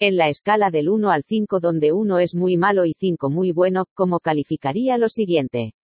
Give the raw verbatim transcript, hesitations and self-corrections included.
En la escala del uno al cinco, donde uno es muy malo y cinco muy bueno, ¿cómo calificaría lo siguiente?